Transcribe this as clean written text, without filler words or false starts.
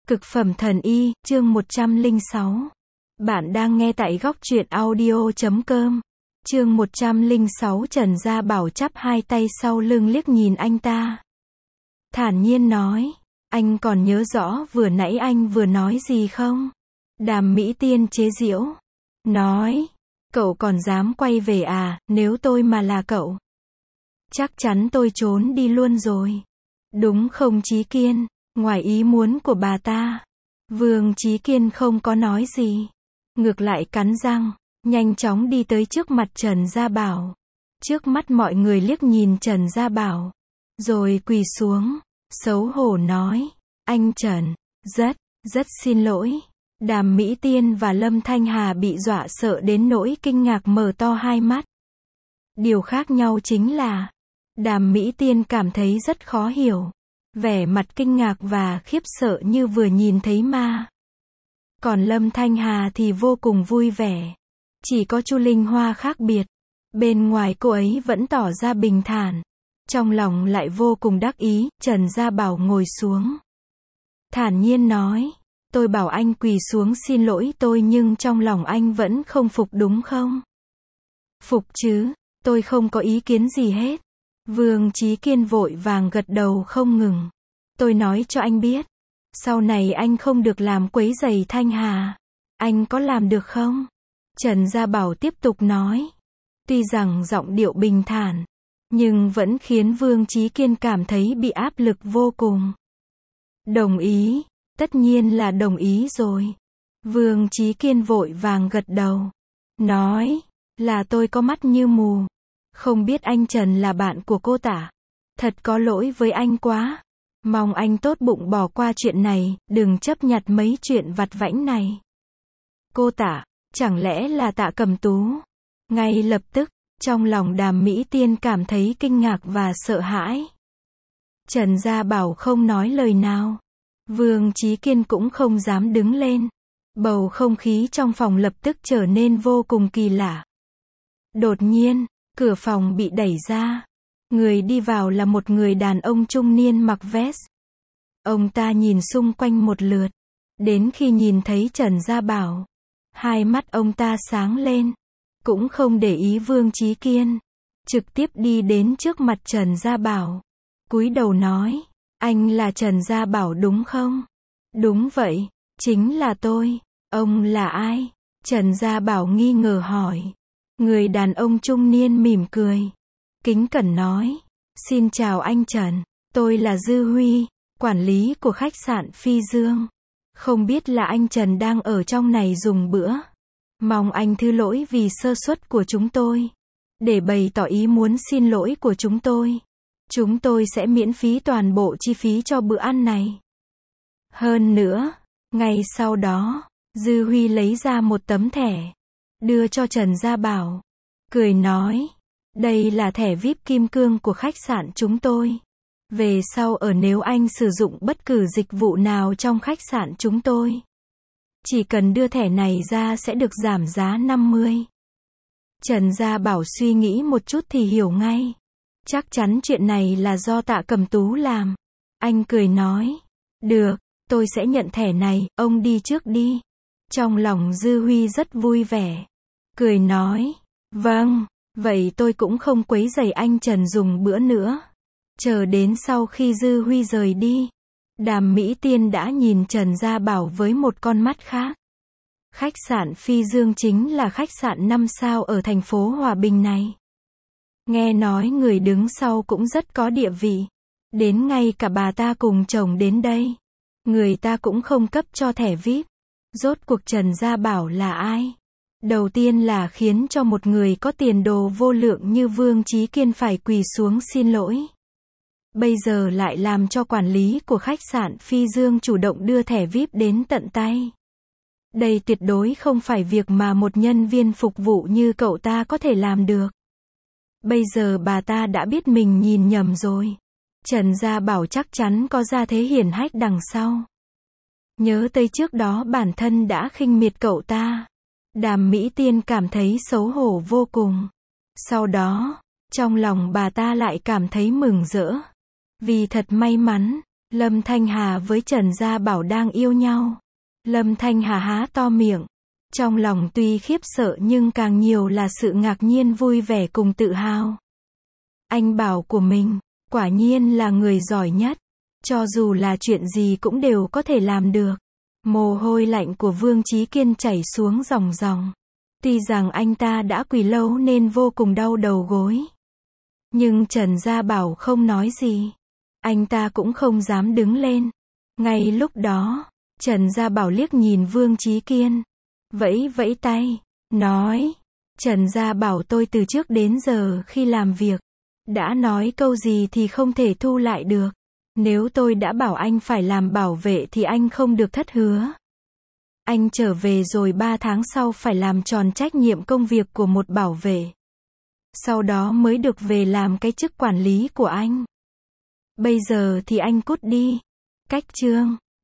Cực phẩm thần y, chương 106. Bạn đang nghe tại góc truyện audio.com. Chương 106. Trần Gia Bảo chắp hai tay sau lưng liếc nhìn anh ta. Thản nhiên nói, anh còn nhớ rõ vừa nãy anh vừa nói gì không? Đàm Mỹ Tiên chế giễu. Nói, cậu còn dám quay về à, nếu tôi mà là cậu. Chắc chắn tôi trốn đi luôn rồi. Đúng không Chí Kiên? Ngoài ý muốn của bà ta, Vương Chí Kiên không có nói gì. Ngược lại cắn răng, nhanh chóng đi tới trước mặt Trần Gia Bảo. Trước mắt mọi người liếc nhìn Trần Gia Bảo. Rồi quỳ xuống, xấu hổ nói, anh Trần, rất xin lỗi. Đàm Mỹ Tiên và Lâm Thanh Hà bị dọa sợ đến nỗi kinh ngạc mở to hai mắt. Điều khác nhau chính là, Đàm Mỹ Tiên cảm thấy rất khó hiểu. Vẻ mặt kinh ngạc và khiếp sợ như vừa nhìn thấy ma. Còn Lâm Thanh Hà thì vô cùng vui vẻ. Chỉ có Chu Linh Hoa khác biệt. Bên ngoài cô ấy vẫn tỏ ra bình thản. Trong lòng lại vô cùng đắc ý. Trần Gia Bảo ngồi xuống. Thản nhiên nói, tôi bảo anh quỳ xuống xin lỗi tôi nhưng trong lòng anh vẫn không phục đúng không? Phục chứ, tôi không có ý kiến gì hết. Vương Chí Kiên vội vàng gật đầu không ngừng. Tôi nói cho anh biết, sau này anh không được làm quấy rầy Thanh Hà. Anh có làm được không? Trần Gia Bảo tiếp tục nói. Tuy rằng giọng điệu bình thản, nhưng vẫn khiến Vương Chí Kiên cảm thấy bị áp lực vô cùng. Đồng ý, tất nhiên là đồng ý rồi. Vương Chí Kiên vội vàng gật đầu. Nói, là tôi có mắt như mù. Không biết anh Trần là bạn của cô Tả. Thật có lỗi với anh quá. Mong anh tốt bụng bỏ qua chuyện này, đừng chấp nhặt mấy chuyện vặt vãnh này. Cô Tả, chẳng lẽ là Tạ Cầm Tú? Ngay lập tức, trong lòng Đàm Mỹ Tiên cảm thấy kinh ngạc và sợ hãi. Trần Gia Bảo không nói lời nào. Vương Chí Kiên cũng không dám đứng lên. Bầu không khí trong phòng lập tức trở nên vô cùng kỳ lạ. Đột nhiên, cửa phòng bị đẩy ra. Người đi vào là một người đàn ông trung niên mặc vest. Ông ta nhìn xung quanh một lượt. Đến khi nhìn thấy Trần Gia Bảo, hai mắt ông ta sáng lên. Cũng không để ý Vương Chí Kiên. Trực tiếp đi đến trước mặt Trần Gia Bảo. Cúi đầu nói, anh là Trần Gia Bảo đúng không? Đúng vậy, chính là tôi. Ông là ai? Trần Gia Bảo nghi ngờ hỏi. Người đàn ông trung niên mỉm cười. Kính cẩn nói, xin chào anh Trần, tôi là Dư Huy, quản lý của khách sạn Phi Dương. Không biết là anh Trần đang ở trong này dùng bữa. Mong anh thứ lỗi vì sơ suất của chúng tôi. Để bày tỏ ý muốn xin lỗi của chúng tôi sẽ miễn phí toàn bộ chi phí cho bữa ăn này. Hơn nữa, ngay sau đó, Dư Huy lấy ra một tấm thẻ, đưa cho Trần Gia Bảo, cười nói, đây là thẻ VIP kim cương của khách sạn chúng tôi. Về sau nếu anh sử dụng bất cứ dịch vụ nào trong khách sạn chúng tôi, chỉ cần đưa thẻ này ra sẽ được giảm giá 50. Trần Gia Bảo suy nghĩ một chút thì hiểu ngay. Chắc chắn chuyện này là do Tạ Cầm Tú làm. Anh cười nói, được, tôi sẽ nhận thẻ này, ông đi trước đi. Trong lòng Dư Huy rất vui vẻ. Cười nói, vâng, vậy tôi cũng không quấy rầy anh Trần dùng bữa nữa. Chờ đến sau khi Dư Huy rời đi, Đàm Mỹ Tiên đã nhìn Trần Gia Bảo với một con mắt khác. Khách sạn Phi Dương chính là khách sạn 5 sao ở thành phố Hòa Bình này. Nghe nói người đứng sau cũng rất có địa vị. Đến ngay cả bà ta cùng chồng đến đây. Người ta cũng không cấp cho thẻ VIP. Rốt cuộc Trần Gia Bảo là ai? Đầu tiên là khiến cho một người có tiền đồ vô lượng như Vương Chí Kiên phải quỳ xuống xin lỗi. Bây giờ lại làm cho quản lý của khách sạn Phi Dương chủ động đưa thẻ VIP đến tận tay. Đây tuyệt đối không phải việc mà một nhân viên phục vụ như cậu ta có thể làm được. Bây giờ bà ta đã biết mình nhìn nhầm rồi. Trần Gia Bảo chắc chắn có gia thế hiển hách đằng sau. Nhớ tới trước đó bản thân đã khinh miệt cậu ta. Đàm Mỹ Tiên cảm thấy xấu hổ vô cùng. Sau đó, trong lòng bà ta lại cảm thấy mừng rỡ. Vì thật may mắn, Lâm Thanh Hà với Trần Gia Bảo đang yêu nhau. Lâm Thanh Hà há to miệng. Trong lòng tuy khiếp sợ nhưng càng nhiều là sự ngạc nhiên vui vẻ cùng tự hào. Anh Bảo của mình, quả nhiên là người giỏi nhất. Cho dù là chuyện gì cũng đều có thể làm được. Mồ hôi lạnh của Vương Chí Kiên chảy xuống ròng ròng. Tuy rằng anh ta đã quỳ lâu nên vô cùng đau đầu gối. Nhưng Trần Gia Bảo không nói gì. Anh ta cũng không dám đứng lên. Ngay lúc đó, Trần Gia Bảo liếc nhìn Vương Chí Kiên. Vẫy vẫy tay, nói. Trần Gia Bảo tôi từ trước đến giờ khi làm việc. Đã nói câu gì thì không thể thu lại được. Nếu tôi đã bảo anh phải làm bảo vệ thì anh không được thất hứa. Anh trở về rồi 3 tháng sau phải làm tròn trách nhiệm công việc của một bảo vệ. Sau đó mới được về làm cái chức quản lý của anh. Bây giờ thì anh cút đi. Cách chương